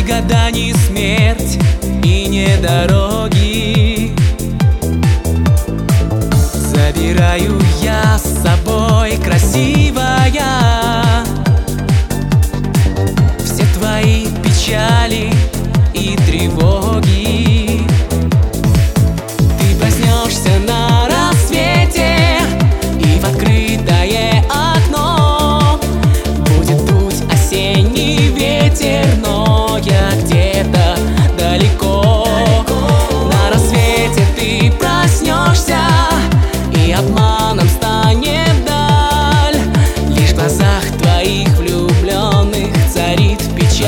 года, ни смерть и не дороги. Забираю я с собой, красивая, все твои печали и тревоги. Ты проснешься на рассвете, и в открытое окно будет дуть осенний ветер, но я где-то далеко. На рассвете ты проснешься, и обманом станет даль. Лишь в глазах твоих влюбленных царит печаль.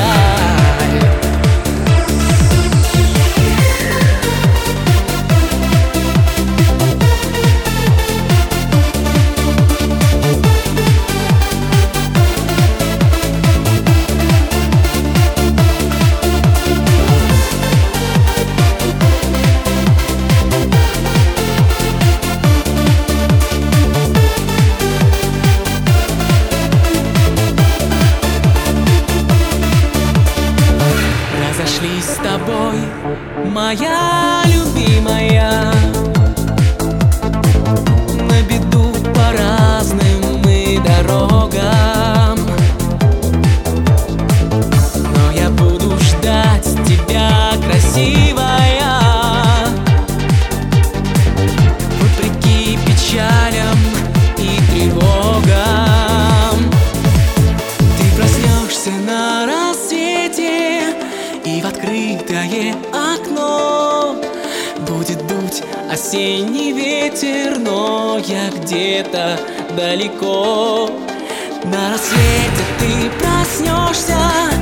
Разошлись с тобой, моя любимая, на беду по разным мы дорогам. Но я буду ждать тебя, красивая, вопреки печалям и тревогам. Ты проснешься на рассвете, и в открытое окно будет дуть осенний ветер, но я где-то далеко. На рассвете ты проснешься,